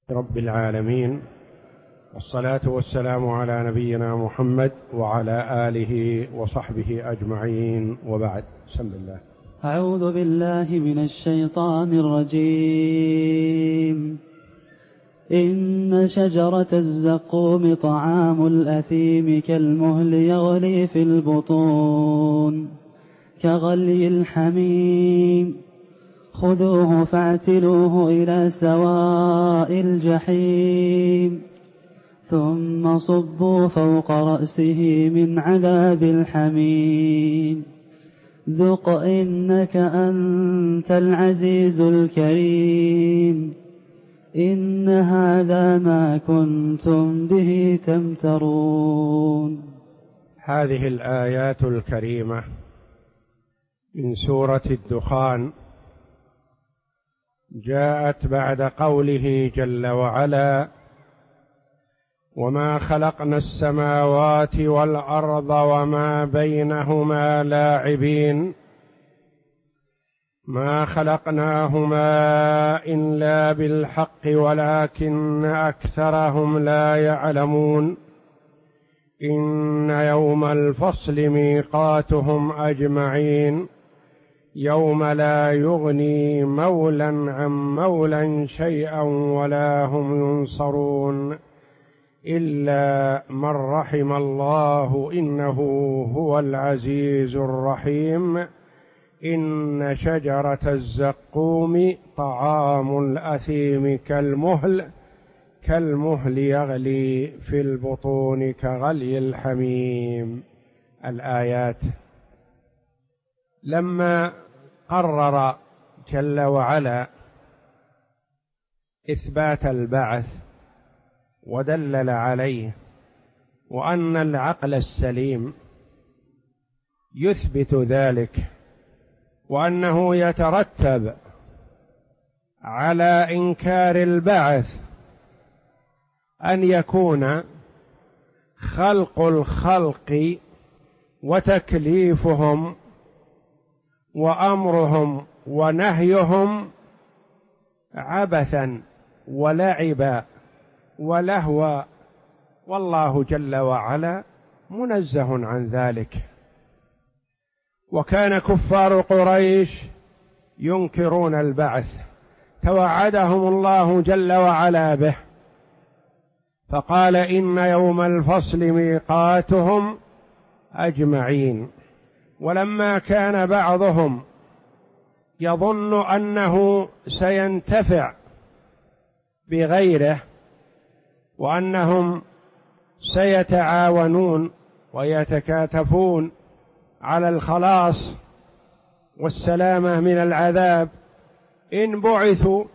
رب العالمين، والصلاة والسلام على نبينا محمد وعلى آله وصحبه أجمعين، وبعد. بسم الله. أعوذ بالله من الشيطان الرجيم. إن شجرة الزقوم طعام الأثيم كالمهل يغلي في البطون كغلي الحميم خذوه فاعتلوه إلى سواء الجحيم ثم صبوا فوق رأسه من عذاب الحميم ذق إنك أنت العزيز الكريم إن هذا ما كنتم به تمترون. هذه الآيات الكريمة من سورة الدخان جاءت بعد قوله جل وعلا: وما خلقنا السماوات والأرض وما بينهما لاعبين ما خلقناهما إلا بالحق ولكن أكثرهم لا يعلمون إن يوم الفصل ميقاتهم أجمعين يوم لا يغني مولى عن مولى شيئا ولا هم ينصرون إلا من رحم الله إنه هو العزيز الرحيم إن شجرة الزقوم طعام الأثيم كالمهل يغلي في البطون كغلي الحميم. الآيات. لما قرر جل وعلا إثبات البعث ودلل عليه وأن العقل السليم يثبت ذلك وأنه يترتب على إنكار البعث أن يكون خلق الخلق وتكليفهم وأمرهم ونهيهم عبثا ولعبا ولهوا، والله جل وعلا منزه عن ذلك. وكان كفار قريش ينكرون البعث، توعدهم الله جل وعلا به، فقال إن يوم الفصل ميقاتهم أجمعين. ولما كان بعضهم يظن أنه سينتفع بغيره وأنهم سيتعاونون ويتكاتفون على الخلاص والسلامة من العذاب إن بعثوا،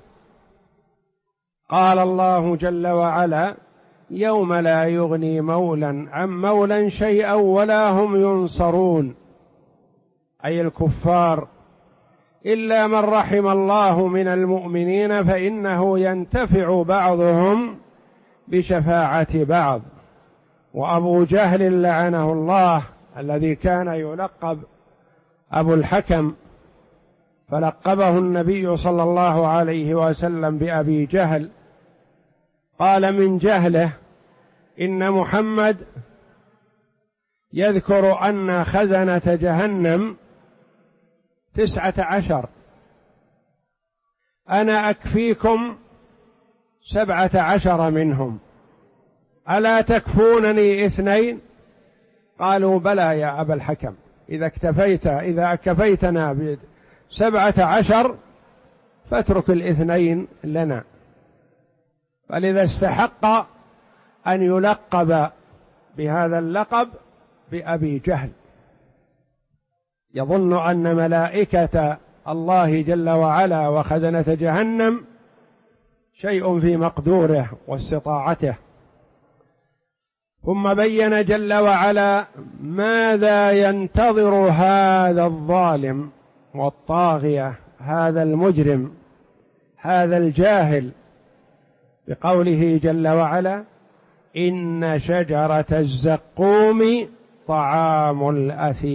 قال الله جل وعلا: يوم لا يغني مولى عن مولى شيئا ولا هم ينصرون، أي الكفار، إلا من رحم الله من المؤمنين فإنه ينتفع بعضهم بشفاعة بعض. وأبو جهل لعنه الله الذي كان يلقب أبو الحكم، فلقبه النبي صلى الله عليه وسلم بأبي جهل، قال من جهله إن محمد يذكر أن خزنة جهنم 19، أنا أكفيكم 17 منهم، ألا تكفونني 2؟ قالوا بلى يا أبا الحكم، إذا كفيتنا ب17 فاترك 2 لنا. فلذا استحق أن يلقب بهذا اللقب بأبي جهل، يظن أن ملائكة الله جل وعلا وخزنة جهنم شيء في مقدوره واستطاعته. ثم بين جل وعلا ماذا ينتظر هذا الظالم والطاغية، هذا المجرم، هذا الجاهل، بقوله جل وعلا: إن شجرة الزقوم طعام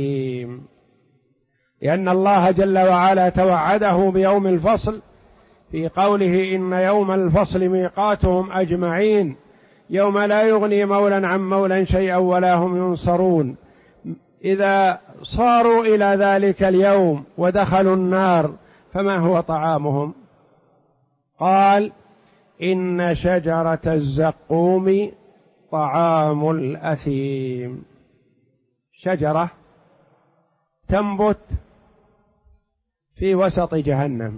الأثيم، لأن الله جل وعلا توعده بيوم الفصل في قوله إن يوم الفصل ميقاتهم أجمعين يوم لا يغني مولى عن مولى شيئا ولا هم ينصرون. إذا صاروا إلى ذلك اليوم ودخلوا النار فما هو طعامهم؟ قال إن شجرة الزقوم طعام الأثيم. شجرة تنبت في وسط جهنم،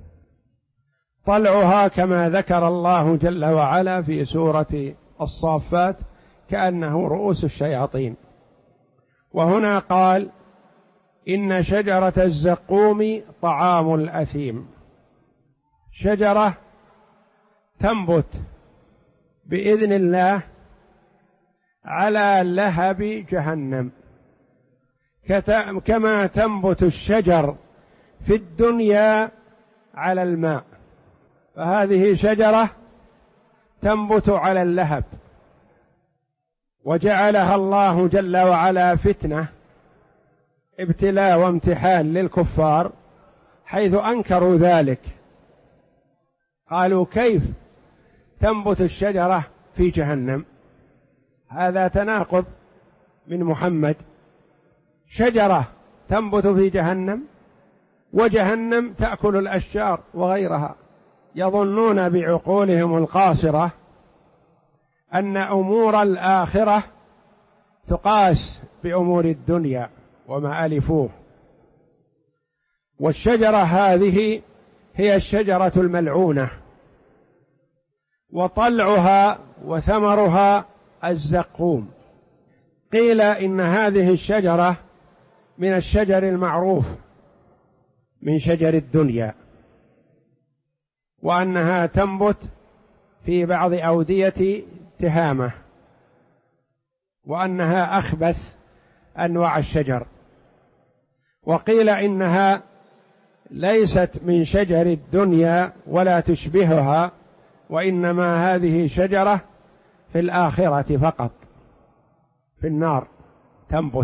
طلعها كما ذكر الله جل وعلا في سورة الصافات كأنه رؤوس الشياطين، وهنا قال إن شجرة الزقوم طعام الأثيم. شجرة تنبت بإذن الله على لهب جهنم، كما تنبت الشجر في الدنيا على الماء، فهذه شجرة تنبت على اللهب، وجعلها الله جل وعلا فتنة ابتلاء وامتحان للكفار، حيث أنكروا ذلك، قالوا كيف تنبت الشجرة في جهنم؟ هذا تناقض من محمد، شجرة تنبت في جهنم وجهنم تأكل الأشجار وغيرها. يظنون بعقولهم القاصرة أن أمور الآخرة تقاس بأمور الدنيا وما ألفوه. والشجرة هذه هي الشجرة الملعونة، وطلعها وثمرها الزقوم. قيل إن هذه الشجرة من الشجر المعروف من شجر الدنيا، وأنها تنبت في بعض أودية تهامة، وأنها أخبث أنواع الشجر. وقيل إنها ليست من شجر الدنيا ولا تشبهها، وإنما هذه شجرة في الآخرة فقط، في النار تنبت،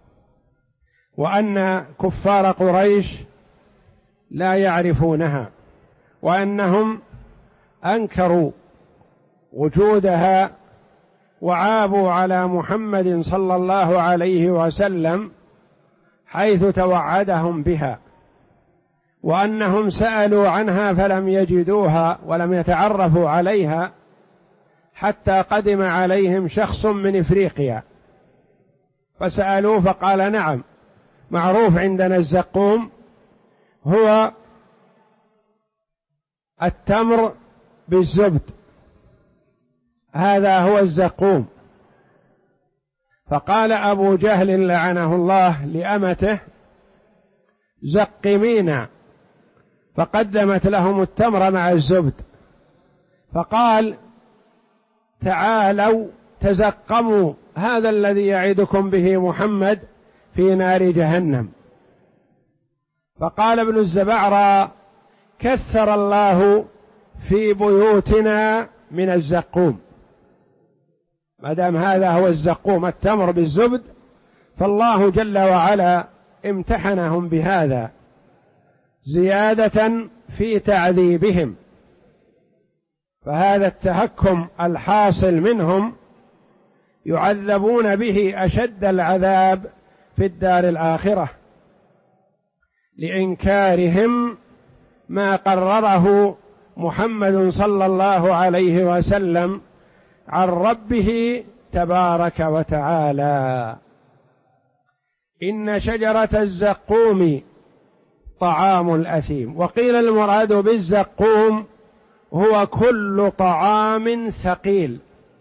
وأن كفار قريش لا يعرفونها، وأنهم أنكروا وجودها وعابوا على محمد صلى الله عليه وسلم حيث توعدهم بها، وأنهم سألوا عنها فلم يجدوها ولم يتعرفوا عليها حتى قدم عليهم شخص من إفريقيا فسألوه فقال نعم معروف عندنا الزقوم هو التمر بالزبد، هذا هو الزقوم. فقال أبو جهل لعنه الله لأمته زقمينا، فقدمت لهم التمر مع الزبد، فقال تعالوا تزقموا هذا الذي يعدكم به محمد في نار جهنم. فقال ابن الزبعرى كثر الله في بيوتنا من الزقوم، ما دام هذا هو الزقوم التمر بالزبد، فالله جل وعلا امتحنهم بهذا زيادة في تعذيبهم. فهذا التهكم الحاصل منهم يعذبون به أشد العذاب في الدار الآخرة لإنكارهم ما قرره محمد صلى الله عليه وسلم عن ربه تبارك وتعالى. إن شجرة الزقوم طعام الأثيم. وقيل المراد بالزقوم هو كل طعام ثقيل.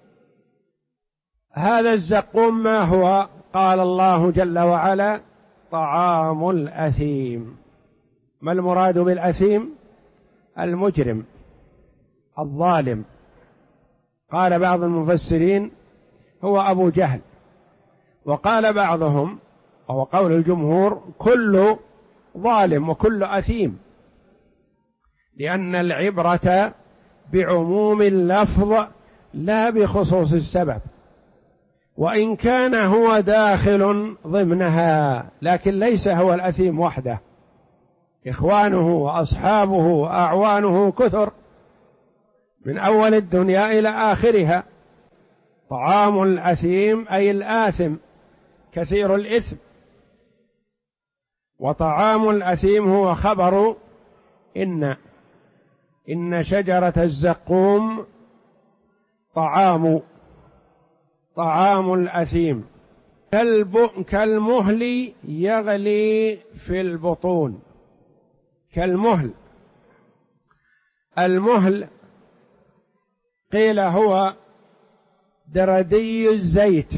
هذا الزقوم ما هو؟ قال الله جل وعلا طعام الأثيم. ما المراد بالأثيم؟ المجرم الظالم. قال بعض المفسرين هو أبو جهل، وقال بعضهم وهو قول الجمهور كل ظالم وكل أثيم، لأن العبرة بعموم اللفظ لا بخصوص السبب، وإن كان هو داخل ضمنها لكن ليس هو الأثيم وحده، إخوانه وأصحابه وأعوانه كثر من أول الدنيا إلى آخرها. طعام الأثيم أي الآثم كثير الإثم، وطعام الأثيم هو خبر إن شجرة الزقوم طعام الأثيم كالمهل يغلي في البطون. المهل قيل هو دردي الزيت،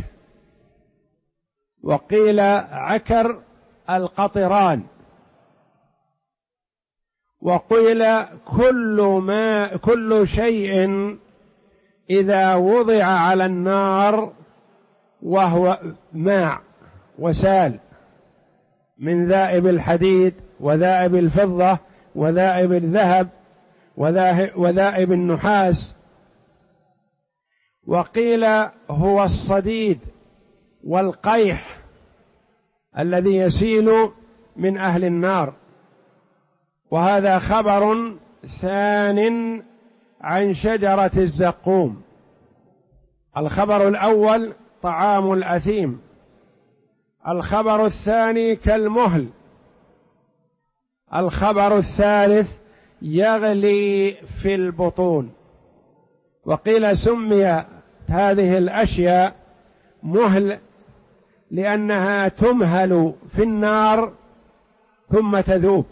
وقيل عكر القطران، وقيل كل شيء إذا وضع على النار وهو ماء وسال من ذائب الحديد وذائب الفضة وذائب الذهب وذائب النحاس. وقيل هو الصديد والقيح الذي يسيل من أهل النار. وهذا خبر ثان عن شجرة الزقوم. الخبر الأول طعام الأثيم، الخبر الثاني كالمهل، الخبر الثالث يغلي في البطون. وقيل سمي هذه الأشياء مهل لأنها تمهل في النار ثم تذوب،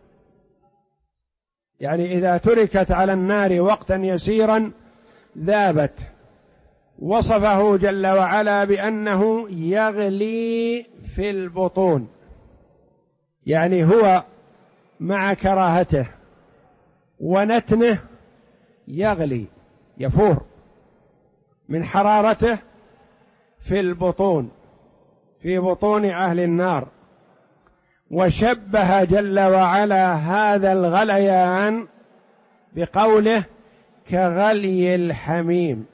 يعني إذا تركت على النار وقتا يسيرا ذابت. وصفه جل وعلا بأنه يغلي في البطون، يعني هو مع كراهته ونتنه يغلي يفور من حرارته في البطون، في بطون أهل النار. وشبه جل وعلا هذا الغليان بقوله كغلي الحميم.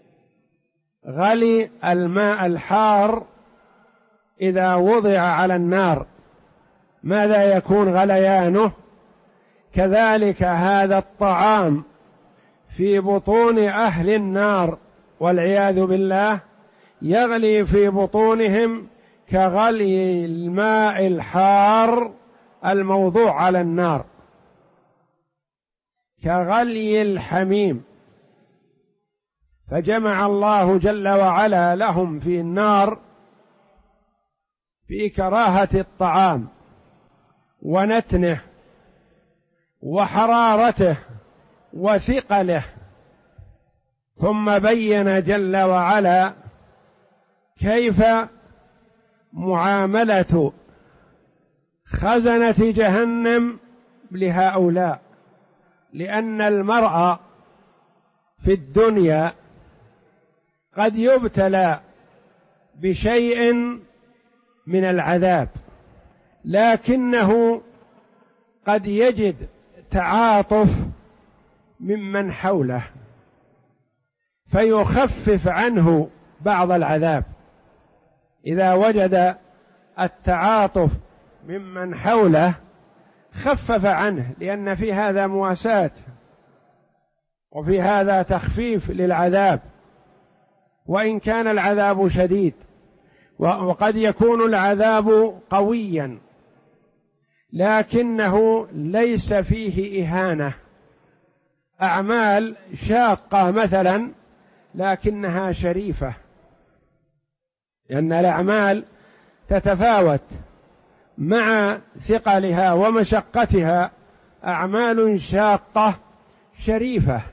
غلي الماء الحار إذا وضع على النار ماذا يكون غليانه؟ كذلك هذا الطعام في بطون أهل النار والعياذ بالله يغلي في بطونهم كغلي الماء الحار الموضوع على النار، كغلي الحميم. فجمع الله جل وعلا لهم في النار في كراهة الطعام ونتنه وحرارته وثقله، ثم بين جل وعلا كيف معاملة خزنة جهنم لهؤلاء. لأن المرء في الدنيا قد يبتلى بشيء من العذاب، لكنه قد يجد تعاطف ممن حوله فيخفف عنه بعض العذاب. إذا وجد التعاطف ممن حوله خفف عنه، لأن في هذا مواساة وفي هذا تخفيف للعذاب، وإن كان العذاب شديد وقد يكون العذاب قويا لكنه ليس فيه إهانة. أعمال شاقة مثلا لكنها شريفة، لأن الأعمال تتفاوت مع ثقلها ومشقتها. أعمال شاقة شريفة،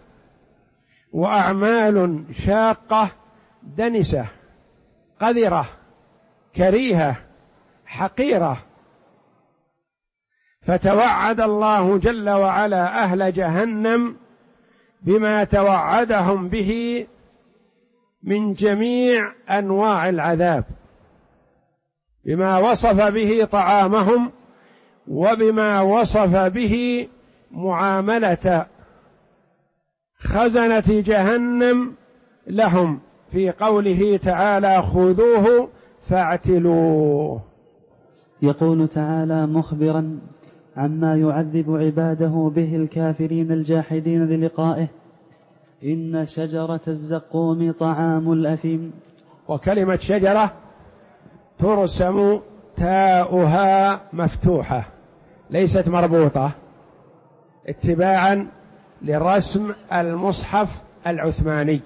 وأعمال شاقة دنسة قذرة كريهة حقيرة. فتوعد الله جل وعلا أهل جهنم بما توعدهم به من جميع أنواع العذاب، بما وصف به طعامهم وبما وصف به معاملة خزنة جهنم لهم في قوله تعالى خذوه فاعتلوه. يقول تعالى مخبرا عما يعذب عباده به الكافرين الجاحدين للقائه: إن شجرة الزقوم طعام الأثيم. وكلمة شجرة ترسم تاؤها مفتوحة ليست مربوطة، اتباعا لرسم المصحف العثماني.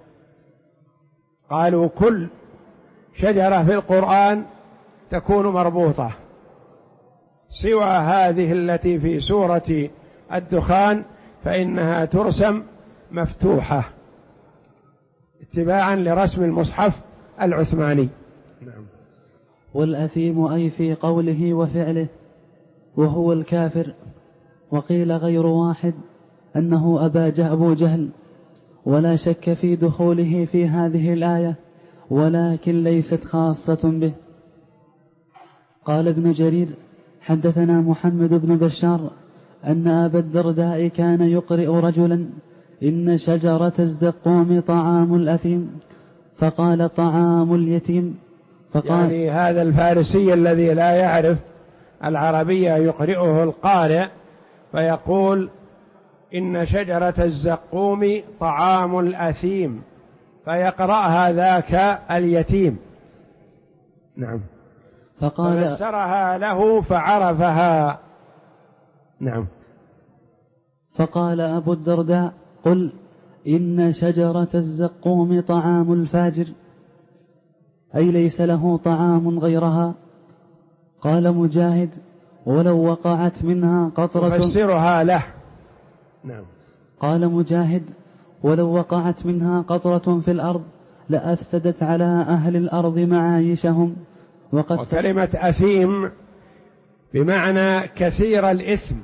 قالوا كل شجرة في القرآن تكون مربوطة سوى هذه التي في سورة الدخان فإنها ترسم مفتوحة اتباعا لرسم المصحف العثماني. نعم. والأثيم أي في قوله وفعله وهو الكافر. وقيل غير واحد أنه أبو جهل، ولا شك في دخوله في هذه الآية، ولكن ليست خاصة به. قال ابن جرير: حدثنا محمد بن بشار أن أبا الدرداء كان يقرئ رجلا: إن شجرة الزقوم طعام الأثيم، فقال: طعام اليتيم. فقال يعني هذا الفارسي الذي لا يعرف العربية يقرئه القارئ فيقول: إن شجرة الزقوم طعام الأثيم، فيقرأها ذاك اليتيم. نعم. ففسرها له فعرفها. نعم. فقال أبو الدرداء: قل إن شجرة الزقوم طعام الفاجر، أي ليس له طعام غيرها. قال مجاهد: ولو وقعت منها قطرة. فسرها له. نعم. قال مجاهد: ولو وقعت منها قطرة في الأرض لأفسدت على أهل الأرض معايشهم. وكلمة أثيم بمعنى كثير الإثم،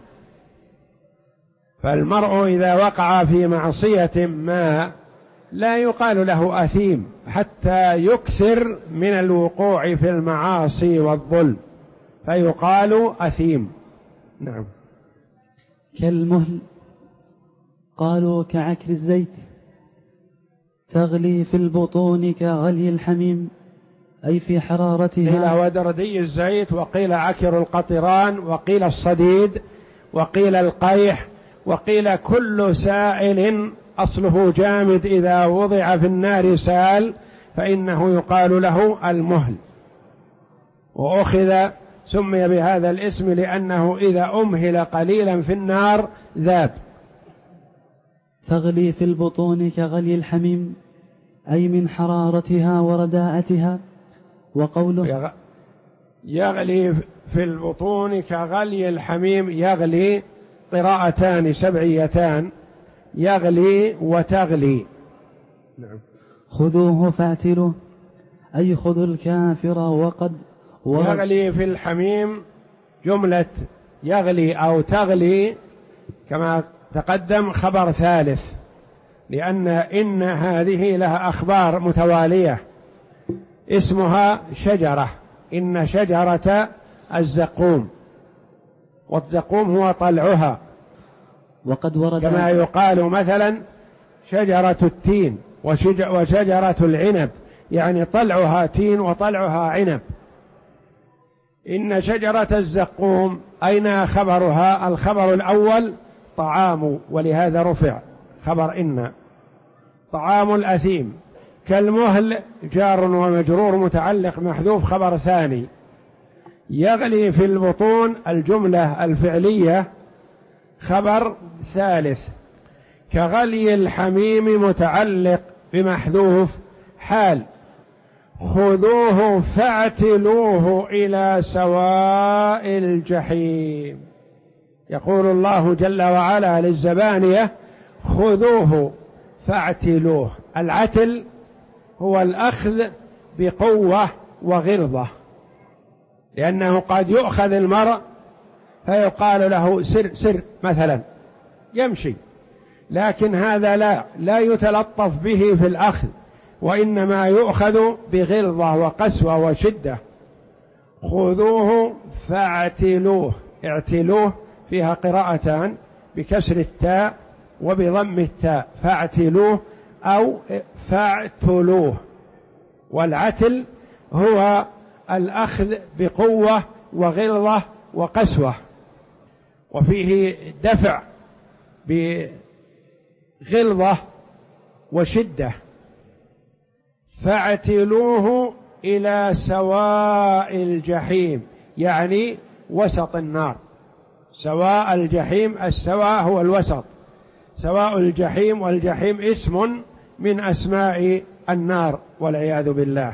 فالمرء إذا وقع في معصية ما لا يقال له أثيم حتى يكثر من الوقوع في المعاصي والظلم فيقال أثيم. نعم. كالمهل. قالوا كعكر الزيت، تغلي في البطون كغلي الحميم، أي في حرارتها. قيل ودردي الزيت، وقيل عكر القطران، وقيل الصديد، وقيل القيح، وقيل كل سائل أصله جامد إذا وضع في النار سال فإنه يقال له المهل، وأخذ سمي بهذا الاسم لأنه إذا أمهل قليلا في النار ذاب. تغلي في البطون كغلي الحميم، أي من حرارتها ورداءتها. وقوله يغلي في البطون كغلي الحميم، يغلي قراءتان سبعيتان، يغلي وتغلي. نعم. خذوه فاعتلوه، أي خذوا الكافر وقد يغلي في الحميم جملة يغلي أو تغلي كما تقدم خبر ثالث، لأن إن هذه لها أخبار متوالية اسمها شجرة، إن شجرة الزقوم، والزقوم هو طلعها، وقد ورد كما يقال مثلا شجرة التين وشجرة العنب، يعني طلعها تين وطلعها عنب. إن شجرة الزقوم أين خبرها؟ الخبر الأول طعام، ولهذا رفع خبر إن. طعام الأثيم. كالمهل جار ومجرور متعلق محذوف خبر ثاني. يغلي في البطون الجملة الفعلية خبر ثالث. كغلي الحميم متعلق بمحذوف حال. خذوه فاعتلوه إلى سواء الجحيم. يقول الله جل وعلا للزبانية: خذوه فاعتلوه. العتل هو الأخذ بقوة وغلظة، لأنه قد يؤخذ المرء فيقال له سر سر مثلا يمشي، لكن هذا لا يتلطف به في الأخذ، وإنما يؤخذ بغلظة وقسوة وشدة. خذوه فاعتلوه. اعتلوه فيها قراءتان بكسر التاء وبضم التاء، فاعتلوه أو فاعتلوه. والعتل هو الأخذ بقوة وغلظة وقسوة. وفيه دفع بغلظة وشدة. فاعتلوه إلى سواء الجحيم، يعني وسط النار. سواء الجحيم، السواء هو الوسط، سواء الجحيم، والجحيم اسم من أسماء النار والعياذ بالله.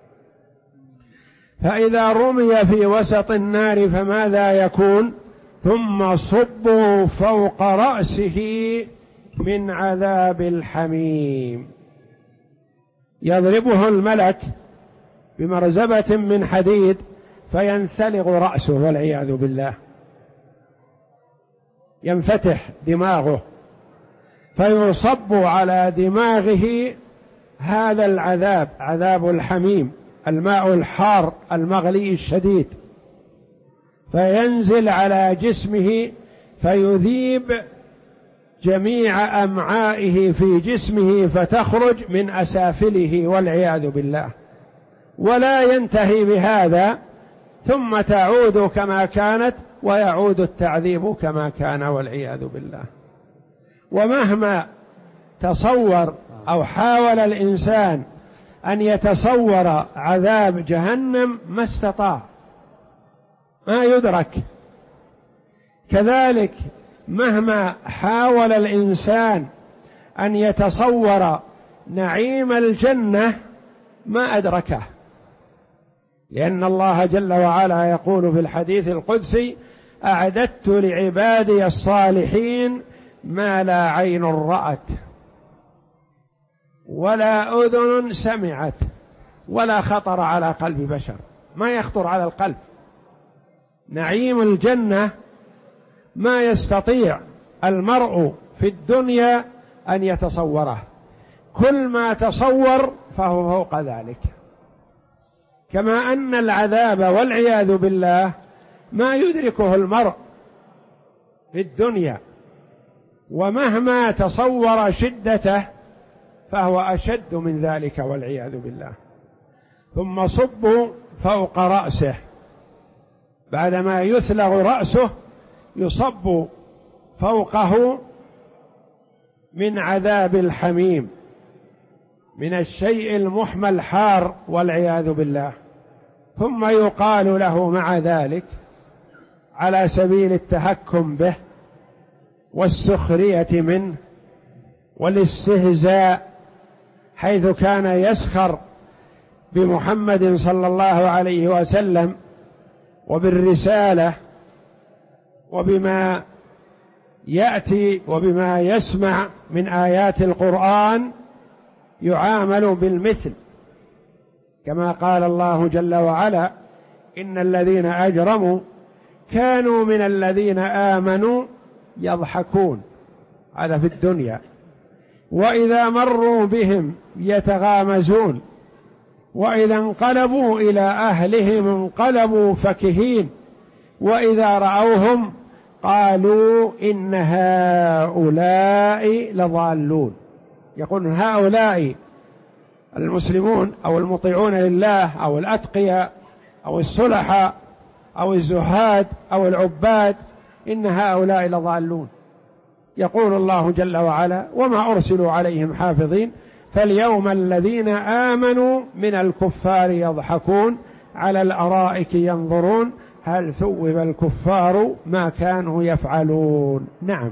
فإذا رمي في وسط النار فماذا يكون؟ ثم صبوا فوق رأسه من عذاب الحميم. يضربه الملك بمرزبة من حديد فينثلغ رأسه والعياذ بالله، ينفتح دماغه، فيصب على دماغه هذا العذاب، عذاب الحميم، الماء الحار المغلي الشديد، فينزل على جسمه فيذيب جميع أمعائه في جسمه فتخرج من أسافله والعياذ بالله. ولا ينتهي بهذا، ثم تعود كما كانت ويعود التعذيب كما كان والعياذ بالله. ومهما تصور أو حاول الإنسان أن يتصور عذاب جهنم ما استطاع، ما يدرك. كذلك مهما حاول الإنسان أن يتصور نعيم الجنة ما أدركه، لأن الله جل وعلا يقول في الحديث القدسي: أعددت لعبادي الصالحين ما لا عين رأت ولا أذن سمعت ولا خطر على قلب بشر. ما يخطر على القلب. نعيم الجنة ما يستطيع المرء في الدنيا أن يتصوره، كل ما تصور فهو فوق ذلك. كما أن العذاب والعياذ بالله ما يدركه المرء في الدنيا، ومهما تصور شدته فهو أشد من ذلك والعياذ بالله. ثم صبوا فوق رأسه، بعدما يثلغ رأسه يصب فوقه من عذاب الحميم، من الشيء المحمى الحار والعياذ بالله. ثم يقال له مع ذلك على سبيل التهكم به والسخرية منه والاستهزاء، حيث كان يسخر بمحمد صلى الله عليه وسلم وبالرسالة وبما يأتي وبما يسمع من آيات القرآن، يعامل بالمثل، كما قال الله جل وعلا: إن الذين أجرموا كانوا من الذين آمنوا يضحكون. هذا في الدنيا. وإذا مروا بهم يتغامزون، وإذا انقلبوا إلى أهلهم انقلبوا فكهين، وإذا رأوهم قالوا إن هؤلاء لضالون. يقول هؤلاء المسلمون أو المطيعون لله أو الأتقياء أو الصلحاء أو الزهاد أو العباد، إن هؤلاء لضالون. يقول الله جل وعلا: وما أرسلوا عليهم حافظين فاليوم الذين آمنوا من الكفار يضحكون على الأرائك ينظرون هل ثوب الكفار ما كانوا يفعلون. نعم،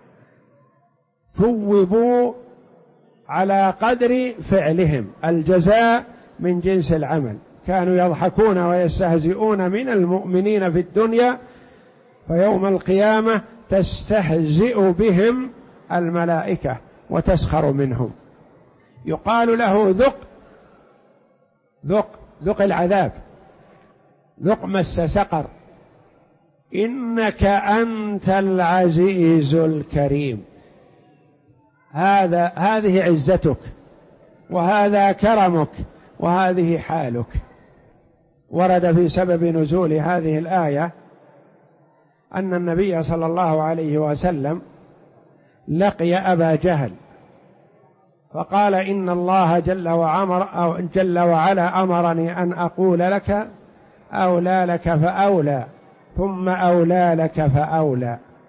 ثوبوا على قدر فعلهم، الجزاء من جنس العمل. كانوا يضحكون ويستهزئون من المؤمنين في الدنيا، فيوم القيامة تستهزئ بهم الملائكة وتسخر منهم. يقال له: ذق العذاب، ذق مس سقر، إنك أنت العزيز الكريم. هذه عزتك، وهذا كرمك، وهذه حالك. ورد في سبب نزول هذه الآية أن النبي صلى الله عليه وسلم لقي أبا جهل فقال: إن الله جل وعلا أمرني أن أقول لك أولى لك فأولى ثم أولى لك فأولى.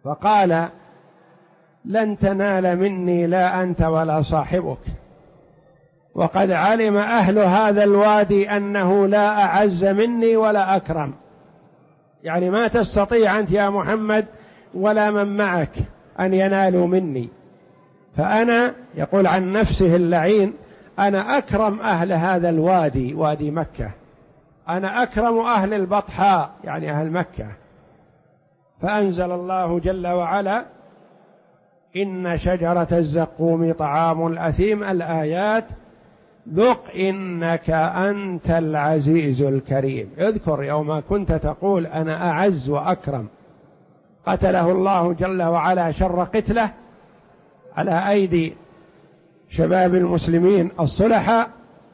فقال لن تنال مني لا أنت ولا صاحبك، وقد علم أهل هذا الوادي أنه لا أعز مني ولا أكرم، يعني ما تستطيع أنت يا محمد ولا من معك أن ينالوا مني، فأنا يقول عن نفسه اللعين أنا أكرم أهل هذا الوادي، وادي مكة، أنا أكرم أهل البطحاء يعني أهل مكة. فأنزل الله جل وعلا إن شجرة الزقوم طعام الأثيم، الآيات ذق إنك أنت العزيز الكريم. اذكر يوم كنت تقول أنا أعز وأكرم، قتله الله جل وعلا شر قتله على أيدي شباب المسلمين الصلحاء،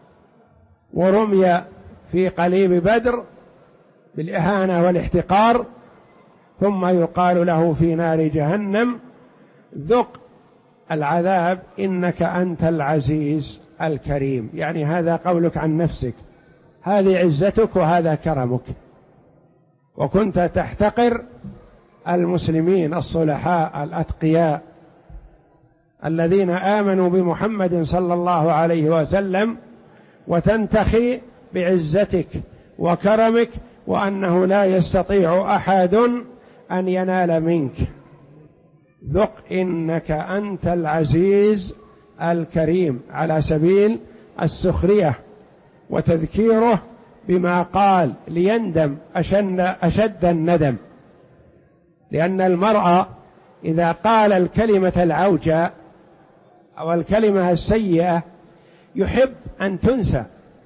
ورمي في قليب بدر بالإهانة والاحتقار، ثم يقال له في نار جهنم ذق العذاب إنك أنت العزيز الكريم، يعني هذا قولك عن نفسك، هذه عزتك وهذا كرمك، وكنت تحتقر المسلمين الصلحاء الأتقياء الذين آمنوا بمحمد صلى الله عليه وسلم، وتنتخي بعزتك وكرمك وأنه لا يستطيع أحد أن ينال منك. ذق إنك أنت العزيز الكريم على سبيل السخرية وتذكيره بما قال ليندم أشد الندم، لأن المرء إذا قال الكلمة العوجة أو الكلمة السيئة يحب أن تنسى،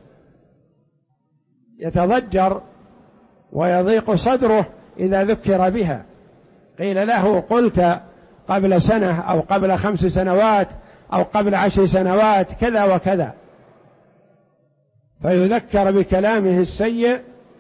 يتضجر ويضيق صدره إذا ذكر بها. قيل له قلت قبل سنة أو قبل 5 سنوات أو قبل 10 سنوات كذا وكذا، فيذكر بكلامه السيء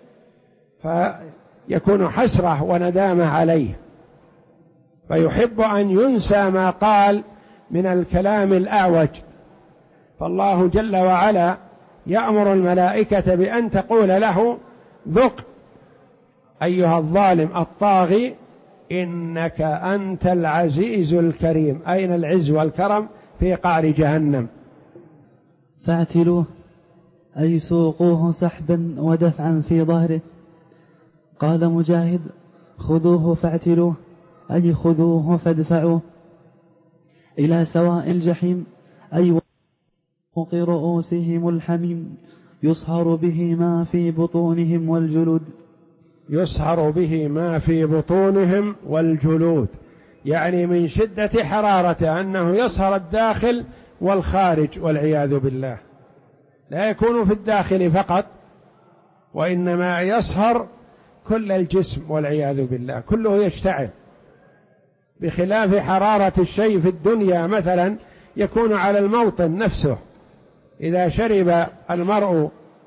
فيكون حسرة وندامة عليه، فيحب أن ينسى ما قال من الكلام الأعوج. فالله جل وعلا يأمر الملائكة بأن تقول له ذق أيها الظالم الطاغي إنك أنت العزيز الكريم. أين العز والكرم؟ في قعر جهنم. فاعتلوه أي سوقوه سحبا ودفعا في ظهره. قال مجاهد خذوه فاعتلوه أي خذوه فادفعوه إلى سواء الجحيم، أي فوق رؤوسهم الحميم يصهر به ما في بطونهم والجلود. يصهر به ما في بطونهم والجلود، يعني من شدة حرارته أنه يصهر الداخل والخارج والعياذ بالله، لا يكون في الداخل فقط وإنما يصهر كل الجسم والعياذ بالله، كله يشتعل، بخلاف حرارة الشيء في الدنيا مثلا يكون على الموطن نفسه. إذا شرب المرء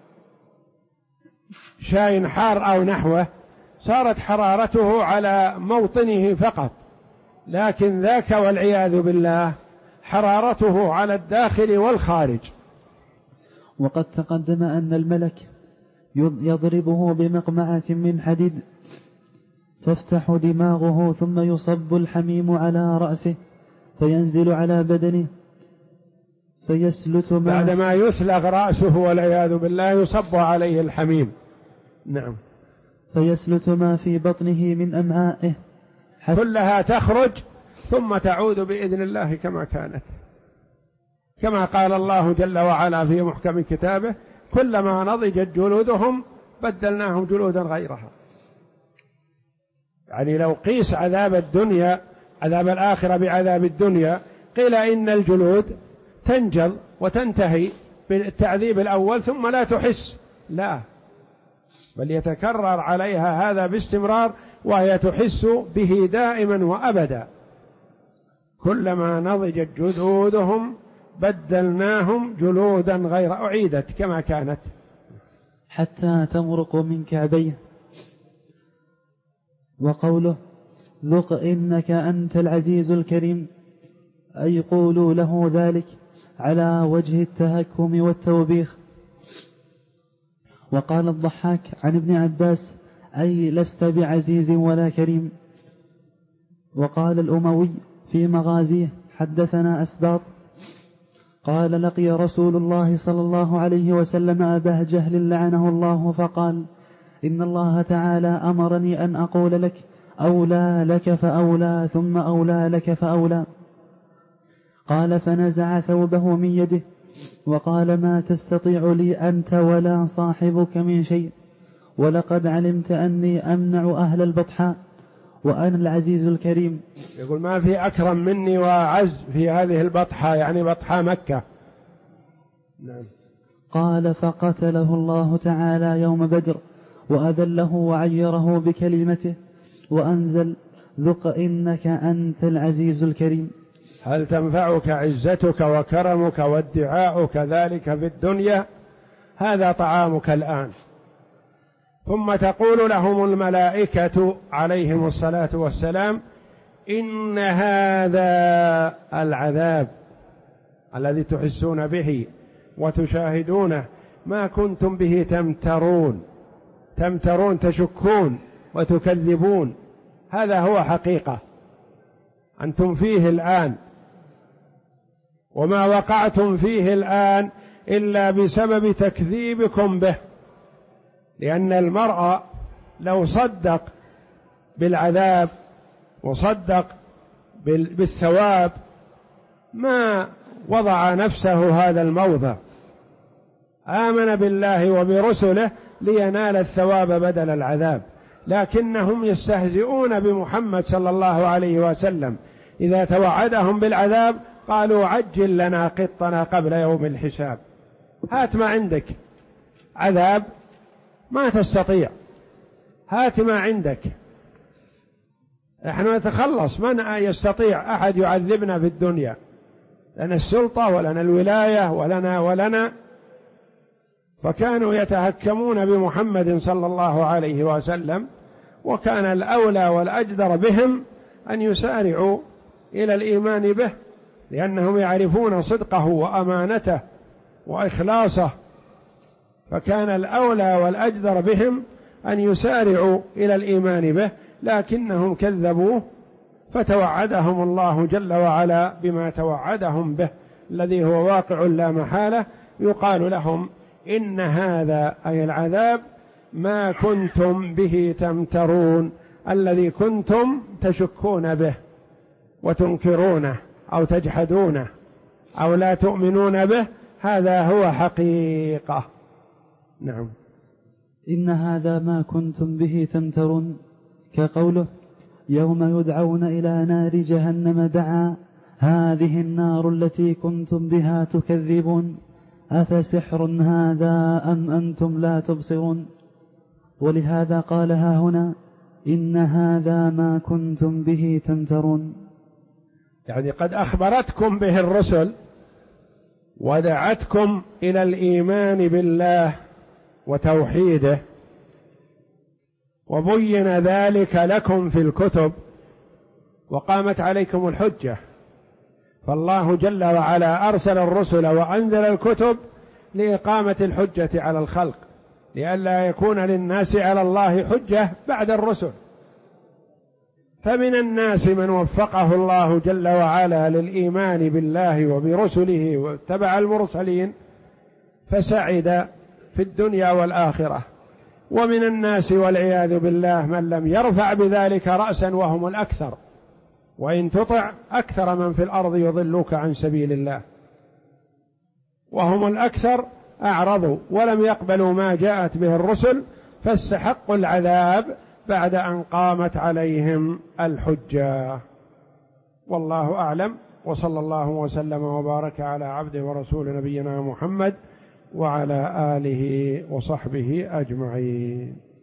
شاي حار أو نحوه صارت حرارته على موطنه فقط، لكن ذاك والعياذ بالله حرارته على الداخل والخارج. وقد تقدم أن الملك يضربه بمقمعة من حديد تفتح دماغه، ثم يصب الحميم على رأسه فينزل على بدنه فيسلت ما بعدما يسلغ رأسه والعياذ بالله يصب عليه الحميم. نعم. فيسلت ما في بطنه من أمعائه كلها تخرج ثم تعود بإذن الله كما كانت، كما قال الله جل وعلا في محكم كتابه كلما نضجت جلودهم بدلناهم جلودا غيرها. يعني لو قيس عذاب الدنيا عذاب الآخرة بعذاب الدنيا قيل إن الجلود تنجل وتنتهي بالتعذيب الأول ثم لا تحس، لا، بل يتكرر عليها هذا باستمرار وهي تحس به دائما وأبدا. كلما نضجت جلودهم بدلناهم جلودا غير أعيدت كما كانت حتى تمرق من كعبيه. وقوله ذق إنك أنت العزيز الكريم أي قولوا له ذلك على وجه التهكم والتوبيخ. وقال الضحاك عن ابن عباس أي لست بعزيز ولا كريم. وقال الأموي في مغازيه حدثنا أسباط قال لقي رسول الله صلى الله عليه وسلم أبا جهل لعنه الله فقال إن الله تعالى أمرني أن أقول لك أولى لك فأولى ثم أولى لك فأولى. قال فنزع ثوبه من يده وقال ما تستطيع لي أنت ولا صاحبك من شيء، ولقد علمت أني أمنع أهل البطحاء وأنا العزيز الكريم. يقول ما في أكرم مني وأعز في هذه البطحاء، يعني بطحاء مكة. نعم. قال فقتله الله تعالى يوم بدر وأذله وعيره بكلمته وأنزل ذق إنك أنت العزيز الكريم. هل تنفعك عزتك وكرمك وادعاؤك ذلك في الدنيا؟ هذا طعامك الآن. ثم تقول لهم الملائكة عليهم الصلاة والسلام إن هذا العذاب الذي تحسون به وتشاهدونه ما كنتم به تمترون تشكون وتكذبون، هذا هو حقيقة أنتم فيه الآن، وما وقعتم فيه الآن إلا بسبب تكذيبكم به. لأن المرء لو صدق بالعذاب وصدق بالثواب ما وضع نفسه هذا الموضع، آمن بالله وبرسله لينال الثواب بدل العذاب، لكنهم يستهزئون بمحمد صلى الله عليه وسلم. إذا توعدهم بالعذاب قالوا عجل لنا قطنا قبل يوم الحساب، هات ما عندك عذاب ما تستطيع، هات ما عندك نحن نتخلص، من يستطيع أحد يعذبنا في الدنيا، لنا السلطة ولنا الولاية ولنا. فكانوا يتهكمون بمحمد صلى الله عليه وسلم، وكان الأولى والأجدر بهم أن يسارعوا إلى الإيمان به، لأنهم يعرفون صدقه وأمانته وإخلاصه، فكان الأولى والأجدر بهم أن يسارعوا إلى الإيمان به، لكنهم كذبوه فتوعدهم الله جل وعلا بما توعدهم به الذي هو واقع لا محالة. يقال لهم إن هذا أي العذاب ما كنتم به تمترون، الذي كنتم تشكون به وتنكرونه أو تجحدونه أو لا تؤمنون به، هذا هو حقيقة. نعم. إن هذا ما كنتم به تمترون، كقوله يوم يدعون إلى نار جهنم دعا هذه النار التي كنتم بها تكذبون أفسحر هذا أم أنتم لا تبصرون. ولهذا قالها هنا إن هذا ما كنتم به تمترون، يعني قد أخبرتكم به الرسل ودعتكم إلى الإيمان بالله وتوحيده، وبين ذلك لكم في الكتب، وقامت عليكم الحجة، فالله جل وعلا أرسل الرسل وأنزل الكتب لإقامة الحجة على الخلق، لئلا يكون للناس على الله حجة بعد الرسل. فمن الناس من وفقه الله جل وعلا للإيمان بالله وبرسله واتبع المرسلين فسعد في الدنيا والآخرة، ومن الناس والعياذ بالله من لم يرفع بذلك رأسا وهم الأكثر، وإن تطع أكثر من في الأرض يضلوك عن سبيل الله، وهم الأكثر أعرضوا ولم يقبلوا ما جاءت به الرسل فاستحقوا العذاب بعد أن قامت عليهم الحجة. والله أعلم، وصلى الله وسلم وبارك على عبده ورسول نبينا محمد وعلى آله وصحبه أجمعين.